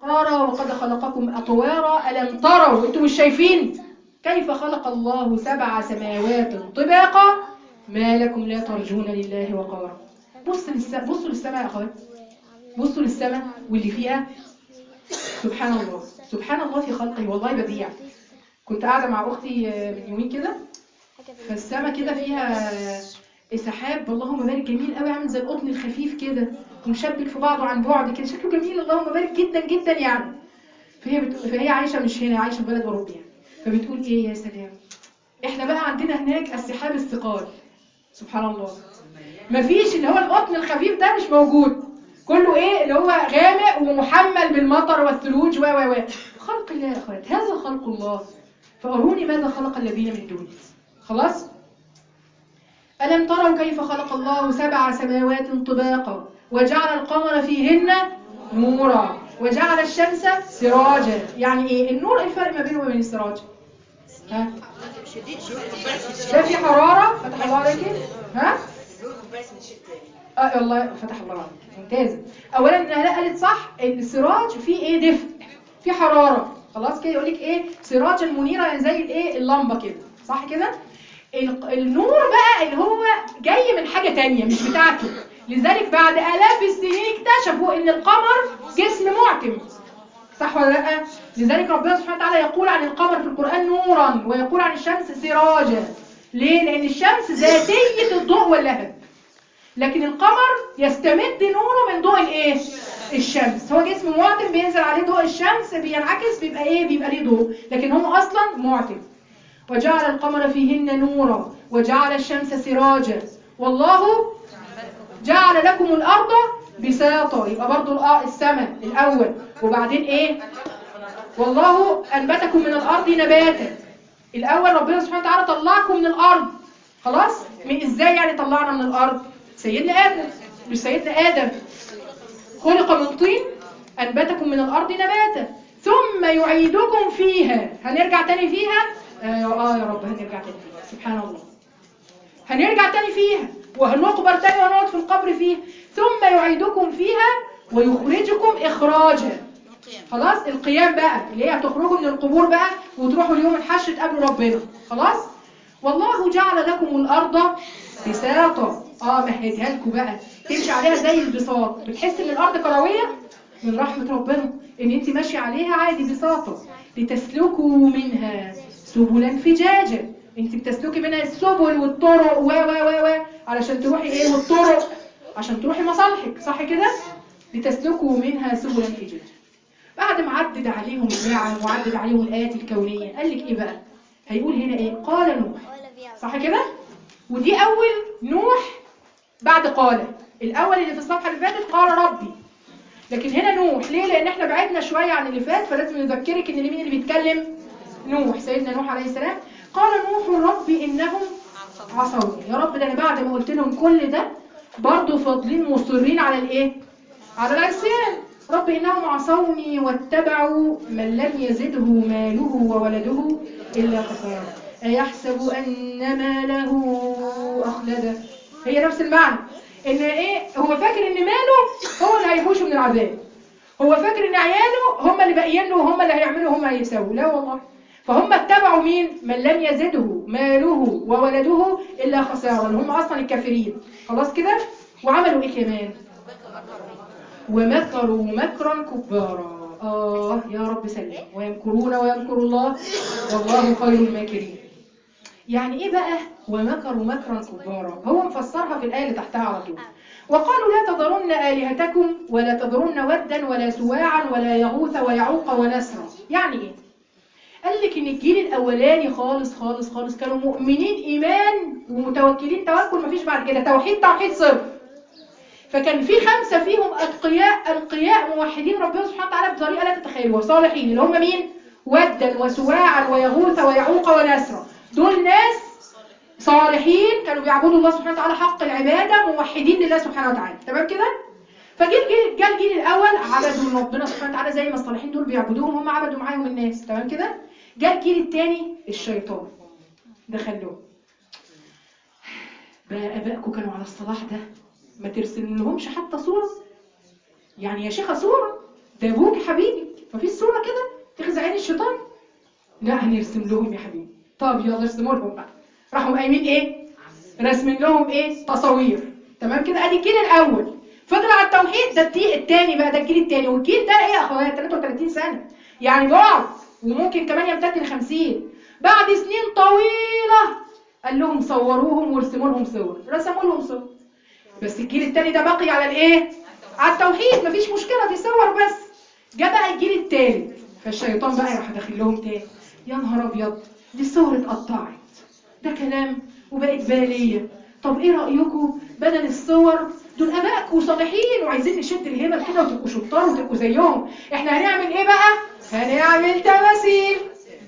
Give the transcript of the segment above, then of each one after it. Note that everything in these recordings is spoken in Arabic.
قارا وقد خلقكم أطوارا ألم تروا، أنتم مش شايفين كيف خلق الله 7 سماوات طباقا ما لكم لا ترجون لله وقارا. بصوا للسماء يا أخوات، بصوا للسماء واللي فيها. سبحان الله سبحان الله في خلقه، والله بديع. كنت قاعدة مع أختي من يومين كده، فالسماء كده فيها سحاب اللهم بارك جميل قوي، عامل زي القطن الخفيف كده ومشبك في بعضه عن بعد كده، شكله جميل اللهم بارك جدا جدا يعني. فهي عايشة مش هنا، عايشة في بلد أوروبي يعني. فبتقول إيه يا سلام، إحنا بقى عندنا هناك السحاب الثقال. سبحان الله، مفيش اللي هو القطن الخفيف ده، مش موجود، كله إيه اللي هو غامق ومحمل بالمطر والثلوج و خلق الله يا أخوات، هذا خلق الله. فأروني ماذا خلق الذين من دونه. خلاص. ألم تروا كيف خلق الله 7 سماوات طباقا وجعل القمر فيهن نورا وجعل الشمس سراجا. يعني ايه النور؟ ايه الفرق ما بينه وبين السراج؟ ها؟ ده في حرارة. فتح الله عليك. ها؟ والله فتح الله عليك، ممتازة. اولا لا قالت صح، السراج فيه ايه؟ دفء، في حرارة. خلاص كده يقول لك ايه؟ سراجا منيرا، يعني زي الايه؟ اللمبة كده، صح كده؟ النور بقى اللي هو جاي من حاجة تانية مش بتاعته. لذلك بعد آلاف السنين اكتشفوا ان القمر جسم معتم، صح ولا لا؟ لذلك ربنا سبحانه وتعالى يقول عن القمر في القرآن نورا ويقول عن الشمس سراجا. ليه؟ لأن الشمس ذاتية الضوء واللهب، لكن القمر يستمد نوره من ضوء الايه؟ الشمس. هو جسم معتم بينزل عليه ضوء الشمس بينعكس، بيبقى ايه؟ بيبقى ليه ضوء، لكن هو اصلا معتم. وجعل القمر فيهن نورا وجعل الشمس سراجا والله جعل لكم الأرض بساطا. يبقى برضو السماء الأول، وبعدين إيه؟ والله أنبتكم من الأرض نباتا. الأول ربنا سبحانه وتعالى طلعكم من الأرض. خلاص؟ إزاي يعني طلعنا من الأرض؟ سيدنا آدم، مش سيدنا آدم خلق من طين، أنبتكم من الأرض نباتا ثم يعيدكم فيها. هنرجع تاني فيها؟ يا رب هنرجع تاني فيها. سبحان الله، هنرجع تاني فيها وهنقبر تاني ونقعد في القبر فيها، ثم يعيدكم فيها ويخرجكم إخراجا. خلاص، القيام بقى اللي هي هتخرجوا من القبور بقى وتروحوا اليوم الحشر تقابلوا ربنا. خلاص. والله جعل لكم الأرض بساطا. مهدها لكم بقى تمشي عليها زي البساط. بتحس ان الأرض كروية من رحمة ربنا ان انت ماشي عليها عادي بساطة. لتسلكوا منها سبلا فجاجا، انت بتسلكي منها السبل والطرق و علشان تروحي ايه؟ والطرق عشان تروحي مصالحك، صح كده؟ لتسلكوا منها سبلا فجاجا. بعد ما عدد عليهم النعم وعدد عليهم الآيات الكونية، قال لك ايه بقى؟ هيقول هنا ايه؟ قال نوح، صح كده؟ ودي اول نوح بعد قال. الاول اللي في الصفحة اللي فاتت قال ربي، لكن هنا نوح. ليه؟ لان احنا بعدنا شوية عن اللي فات، فلازم نذكرك ان مين اللي بيتكلم؟ نوح، سيدنا نوح عليه السلام. قال نوح ربي انهم عصوني. يا رب ده انا بعد ما قلت لهم كل ده برضه فاضلين مصرين على الايه؟ على العصيان. رب انهم عصوني واتبعوا من لم يزده ماله وولده الا خسارا ايحسب ان ماله اخلده. هي نفس المعنى، ان ايه؟ هو فاكر ان ماله هو اللي هيحوشه من العذاب، هو فاكر ان عياله هم اللي باقيين له وهم اللي هيعملوا هم هيسووا. لا والله، فهم اتبعوا مين؟ من لم يزده ماله وولده الا خسارا، اللي هم اصلا الكافرين. خلاص كده. وعملوا ايه كمان؟ ومكروا مكرا كبارا. يا رب سلم. ويمكرون ويمكر الله والله خير الماكرين. يعني ايه بقى ومكروا مكرا كبارا؟ هو مفسرها في الآية اللي تحتها على طول. وقالوا لا تذرن آلهتكم ولا تذرن ودا ولا سواعا ولا يغوث ويعوق ونسرا. يعني ايه؟ قال لك ان الجيل الاولاني خالص خالص خالص كانوا مؤمنين ايمان ومتوكلين توكل مفيش بعد كده، توحيد صرف. فكان في 5 فيهم أنقياء موحدين ربنا سبحانه وتعالى بطريقة لا تتخيلوها، صالحين، اللي هم مين؟ ودا وسواعا ويغوث ويعوق ونسرا. دول ناس صالحين كانوا بيعبدوا الله سبحانه وتعالى حق العبادة، موحدين لله سبحانه وتعالى. تمام كده؟ جه الجيل الأول عبدوا ربنا سبحانه وتعالى زي ما الصالحين دول بيعبدوهم، هم عبدوا معاهم الناس. تمام كده؟ جه الجيل الثاني الشيطان دخلوه بقى. ابائكم كانوا على الصلاح ده، ما ترسل لهمش حتى صورة. يعني يا شيخة صورة، ده ابوك حبيبك مفيش صوره كده تخزي عين الشيطان؟ لا هنرسم لهم يا حبيبي. طب يلا ارسموا لهم بقى. راحوا قايمين ايه؟ رسمين لهم ايه؟ تصاوير. تمام كده. ادي الجيل الاول فضل على التوحيد. ده الثاني بقى، ده الجيل الثاني. والجيل ده ايه يا اخوات؟ 33 سنه يعني بعد، وممكن كمان يمتد ل 50. بعد سنين طويله قال لهم صوروهم وارسموا لهم صور. رسموا لهم صور. بس الجيل الثاني ده بقي على الايه؟ على التوحيد، مفيش مشكله دي صور بس. جه بقى الجيل الثالث، فالشيطان بقى راح داخل لهم تاني. يا نهار ابيض، دي الصور اتقطعت، ده كلام وبقت باليه. طب ايه رايكم بدل الصور دول ابائكم صالحين وعايزين نشد الهمم كده وتبقوا شطار وتبقوا زيهم، احنا هنعمل ايه بقى؟ هنعمل تماثيل.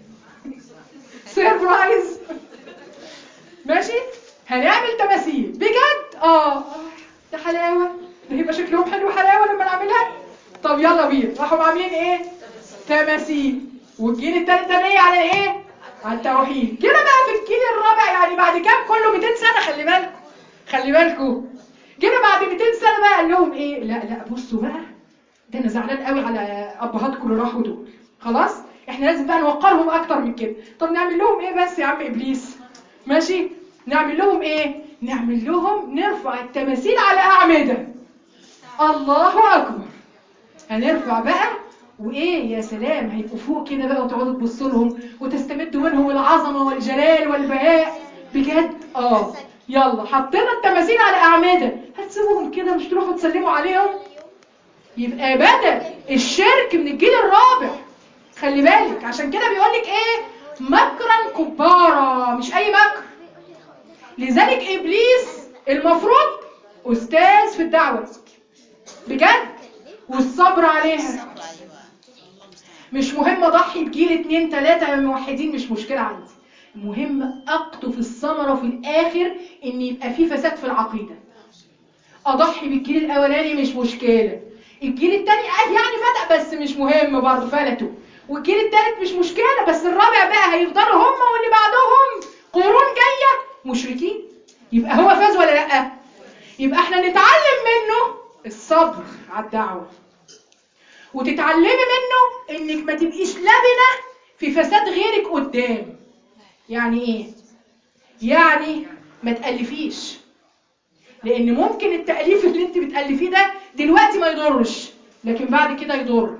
سيربرايز. ماشي، هنعمل تماثيل بجد. ده حلاوه، ده هيبقى شكلهم حلو حلاوه لما نعملها. طب يلا بينا. راحوا عاملين ايه؟ تماثيل. والجيل الثالث ده ايه؟ على ايه؟ على التوحيد. كده بقى في الجيل الرابع، يعني بعد كام؟ كله 200 سنه. خلي بالكم خلي بالكم. كده بعد 200 سنه بقى قال لهم ايه؟ لا بصوا بقى، ده انا زعلان قوي على ابهاتكم اللي راحوا دول. خلاص احنا لازم بقى نوقرهم اكتر من كده. طب نعمل لهم ايه بس يا عم ابليس؟ ماشي، نعمل لهم ايه؟ نعمل لهم نرفع التماثيل على اعمده. الله اكبر. هنرفع بقى وايه يا سلام، هيبقوا فوق كده بقى وتقعدوا تبصوا لهم وتستمدوا منهم العظمه والجلال والبهاء بجد. يلا حطينا التماثيل على اعمده، هتسيبوهم كده مش تروحوا تسلموا عليهم؟ يبقى بدأ الشرك من الجيل الرابع. خلي بالك، عشان كده بيقولك ايه؟ مكرا كبارا، مش اي مكر. لذلك ابليس المفروض استاذ في الدعوه بجد والصبر عليها. مش مهم اضحي بجيل 2 3 موحدين، مش مشكله عندي. المهم اقطف الثمره في الاخر ان يبقى في فساد في العقيده. اضحي بالجيل الاولاني مش مشكله، الجيل الثاني يعني بدأ بس مش مهم برضه فلتوا، والجيل الثالث مش مشكله بس الرابع بقى هيفضلوا هم واللي بعدهم قرون جايه مشركين. يبقى هو فاز ولا لا؟ يبقى احنا نتعلم منه الصبر على الدعوه، وتتعلمي منه انك ما تبقيش لبنه في فساد غيرك قدام. يعني ايه؟ يعني ما تألفيش، لان ممكن التأليف اللي انت بتألفيه ده دلوقتي ما يضرش لكن بعد كده يضر.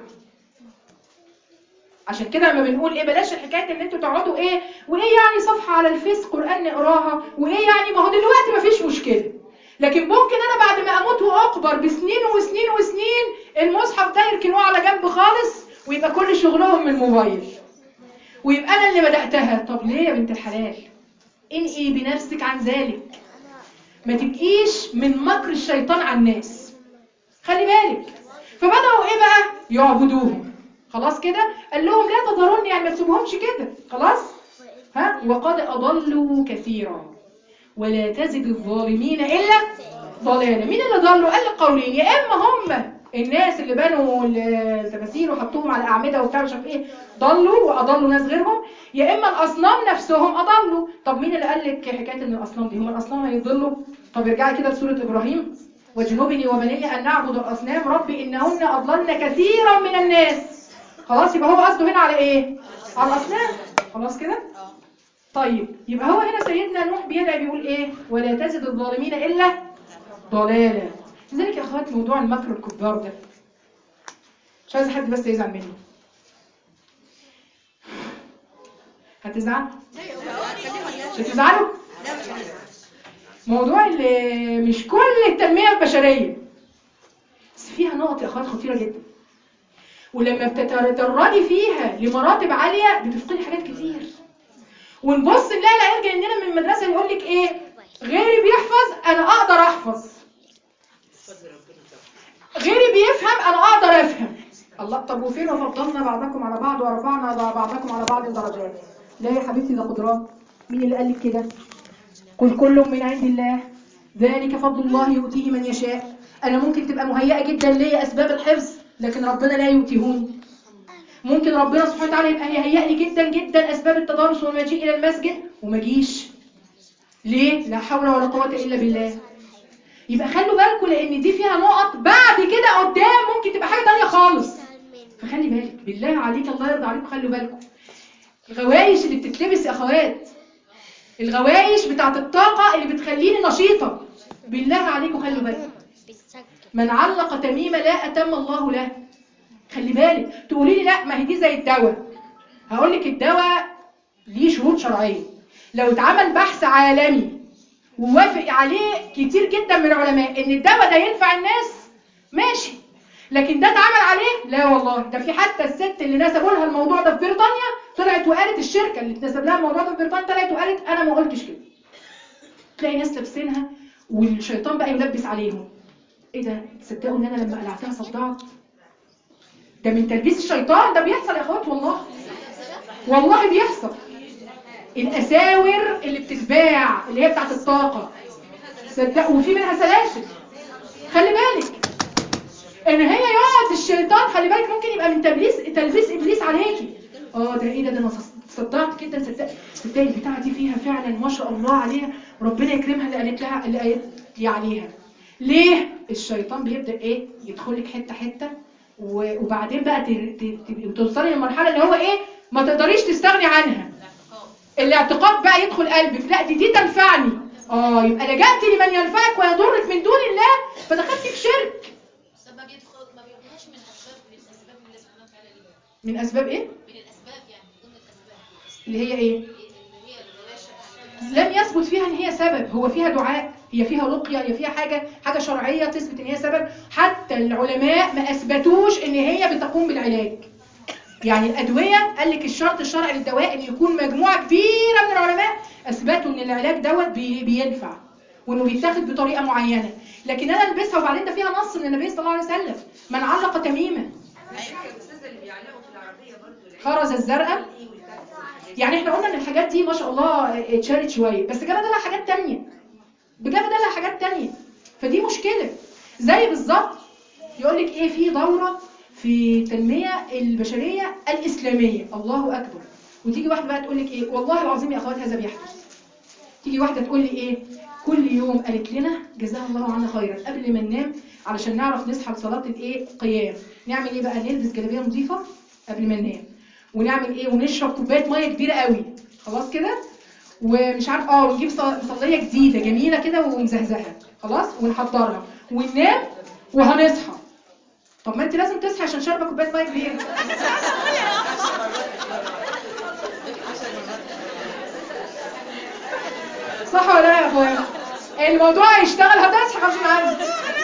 عشان كده لما بنقول ايه، بلاش الحكايه ان انتوا تقعدوا ايه وايه يعني صفحه على الفيس قرآن نقراها وايه يعني، ما هو دلوقتي ما فيش مشكله، لكن ممكن انا بعد ما اموت واقبر بسنين وسنين وسنين المصحف ده يركنوه على جنب خالص ويبقى كل شغلهم من الموبايل ويبقى انا اللي بدأتها. طب ليه يا بنت الحلال؟ انقي بنفسك عن ذلك، ما تبقيش من مكر الشيطان على الناس. خلي بالك. فبدأوا ايه بقى؟ يعبدوهم. خلاص كده قال لهم لا تضروني، يعني ما تسيبوهمش كده خلاص. وقد اضلوا كثيرا ولا تزد الظالمين الا ضلالا. مين اللي ضلوا؟ قال قولين، يا اما هم الناس اللي بنوا التماثيل وحطوهم على اعمده وبتاع مش عارف ايه ضلوا واضلوا ناس غيرهم، يا اما الاصنام نفسهم اضلوا. طب مين اللي قال لك حكايه ان الاصنام دي هم الاصنام هيضلوا؟ طب ارجعي كده لسوره ابراهيم، وجنوبني وبني ان نعبد الاصنام ربي انهن اضللن كثيرا من الناس. خلاص يبقى هو قصده هنا على ايه؟ على الاصنام. خلاص كده. طيب يبقى هو هنا سيدنا نوح بيدعي بيقول ايه؟ ولا تزد الظالمين الا ضلالا. لذلك يا اخوات موضوع المكر الكبار ده مش عايز حد بس يزعل منه. هتزعل؟ مش هتزعلوا؟ موضوع اللي مش كل التنمية البشرية بس فيها نقط يا اخوات خطيرة جدا، ولما بتتردي فيها لمراتب عالية بتفقدي حاجات كتير. ونبص نلاقي العيال جايين لنا من المدرسة يقول لك ايه؟ غيري بيحفظ انا اقدر احفظ، غيري بيفهم انا اقدر افهم. الله، طب وفين وفضلنا بعضكم على بعض ورفعنا بعضكم على بعض درجات؟ لا يا حبيبتي ده قدرات. مين اللي قال لك كده؟ قل كل من عند الله ذلك فضل الله يؤتيه من يشاء. انا ممكن تبقى مهيئه جدا ليا اسباب الحفظ لكن ربنا لا يؤتيهوني. ممكن ربنا سبحانه وتعالى يبقى هيهيئ لي جدا جدا اسباب التدارس والمجيء الى المسجد وما اجيش. ليه؟ لا حول ولا قوه الا بالله. يبقى خلوا بالكم لان دي فيها نقط بعد كده قدام ممكن تبقى حاجه ثانيه خالص. فخلي بالك بالله عليك، الله يرضى عليكم خلوا بالكم. الغوايش اللي بتتلبس يا اخوات، الغوايش بتاعت الطاقة اللي بتخليني نشيطة، بالله عليكم خلوا بالكم. من علق تميمة لا أتم الله له. خلي بالك. تقولي لي لا ما هي دي زي الدواء. هقول لك الدواء ليه شروط شرعية. لو اتعمل بحث عالمي ووافق عليه كتير جدا من العلماء ان الدواء ده ينفع الناس، ماشي. لكن ده اتعمل عليه؟ لا والله. ده في حتى الست اللي نسبوا لها الموضوع ده في بريطانيا طلعت وقالت، الشركة اللي اتنسب لها الموضوع ده في بريطانيا طلعت وقالت انا ما قلتش كده. تلاقي ناس لابسينها والشيطان بقى يلبس عليهم. ايه ده؟ تصدقوا ان انا لما قلعتها صدعت؟ ده من تلبيس الشيطان. ده بيحصل يا اخوات والله، والله بيحصل. الاساور اللي بتتباع اللي هي بتاعت الطاقة، صدقوا وفي منها سلاسل. خلي بالك ان هي يقعد الشيطان، خلي بالك ممكن يبقى من تلبيس ابليس عليكي. ده ايه ده انا صدعت جدا. صدقي البتاعه دي فيها فعلا ما شاء الله عليها، ربنا يكرمها اللي قالت لها اللي قالت لي عليها. ليه؟ الشيطان بيبدا ايه يدخل لك حته حته، وبعدين بقى توصلي للمرحله اللي هو ايه ما تقدريش تستغني عنها. الاعتقاد بقى يدخل قلبك، لا دي تنفعني. يبقى لجأت لمن ينفعك ويضرك من دون الله، فدخلتي في شرك. ما بياخدهاش من اسباب الله سبحانه وتعالى ليها. من اسباب ايه؟ من الاسباب يعني من ضمن الاسباب اللي هي ايه؟ اللي هي الغواشة. لم يثبت فيها ان هي سبب. هو فيها دعاء، هي فيها رقية، هي فيها حاجة شرعية تثبت ان هي سبب. حتى العلماء ما اثبتوش ان هي بتقوم بالعلاج. يعني الادوية قال لك الشرط الشرعي للدواء ان يكون مجموعة كبيرة من العلماء اثبتوا ان العلاج دوت بينفع وانه بيتاخد بطريقة معينة. لكن انا البسها وبعدين ده فيها نص من النبي صلى الله عليه وسلم، من علق تميمة. خرز الزرقاء. يعني احنا قلنا ان الحاجات دي ما شاء الله اتشالت شويه، بس جاب لها حاجات تانية، بجاب لها حاجات تانية. فدي مشكله. زي بالظبط يقول لك ايه، في دوره في التنميه البشريه الاسلاميه، الله اكبر. وتيجي واحده بقى تقول لك ايه، والله العظيم يا اخوات هذا بيحدث. تيجي واحده تقول لي ايه، كل يوم قالت لنا جزاها الله عنا خيرا قبل ما ننام علشان نعرف نصحى لصلاه الايه قيام، نعمل ايه بقى؟ نلبس جلابيه نظيفه قبل ما ننام، ونعمل ايه، ونشرب كوبايه ميه كبيره قوي خلاص كده، ومش عارف ونجيب مصليه جديده جميله كده ومزهزهه خلاص ونحضرها وننام وهنصحى. طب ما انت لازم تصحي عشان شاربه كوبايه ميه كبيره. صح ولا لا يا اخويا؟ الموضوع هيشتغل، هتصحى غصب عنك.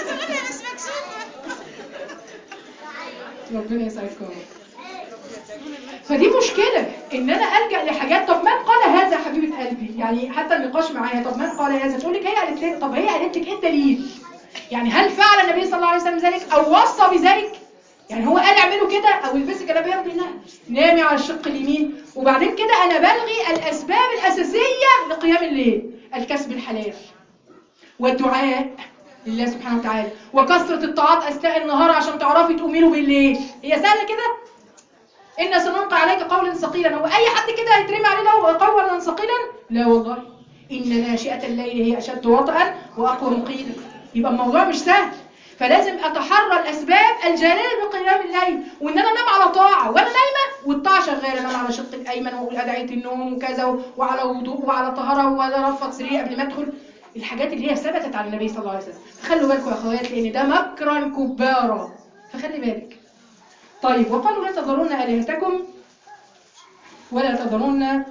ربنا يسعدكم. فدي مشكلة ان انا ألجأ لحاجات. طب من قال هذا حبيبة قلبي؟ يعني حتى النقاش معايا، طب من قال هذا؟ تقول لك هي قالت لي. طب هي قالت لك ايه الدليل؟ يعني هل فعل النبي صلى الله عليه وسلم ذلك او وصى بذلك؟ يعني هو قال اعملوا كده او البسي جلابيه بالله، نامي على الشق اليمين، وبعدين كده انا بلغي الاسباب الاساسيه لقيام الليل، الكسب الحلال والدعاء لله سبحانه وتعالى وكثرة الطاعات اثناء النهار عشان تعرفي تقومي له بالليل. هي سهله كده؟ إن سنلقي عليك قولا ثقيلا. هو أي حد كده هيترمي عليه قولا ثقيلا؟ لا والله. إن ناشئة الليل هي أشد وطئا وأقوم قيلا. يبقى الموضوع مش سهل. فلازم أتحرى الأسباب الجالية بقيام الليل، وإن أنا أنام على طاعة وأنا نايمة والطاعة شغالة، أنام على شق الأيمن وأقول أدعية النوم وكذا، وعلى وضوء وعلى طهارة ولا رفض سرير قبل ما أدخل. الحاجات اللي هي ثبتت عن النبي صلى الله عليه وسلم. خلوا بالكم يا أخوات لأن ده مكرا كبارا، فخلي بالك. طيب وقالوا لا تذرون آلهتكم ولا تذرون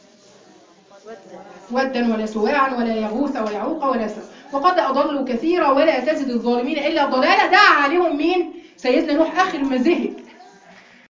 ودا ولا سواعا ولا يغوث ويعوق ولا سوى وقد أضلوا كثيرا ولا تزد الظالمين إلا ضلالا. دعا عليهم مين؟ سيدنا نوح آخر ما زهق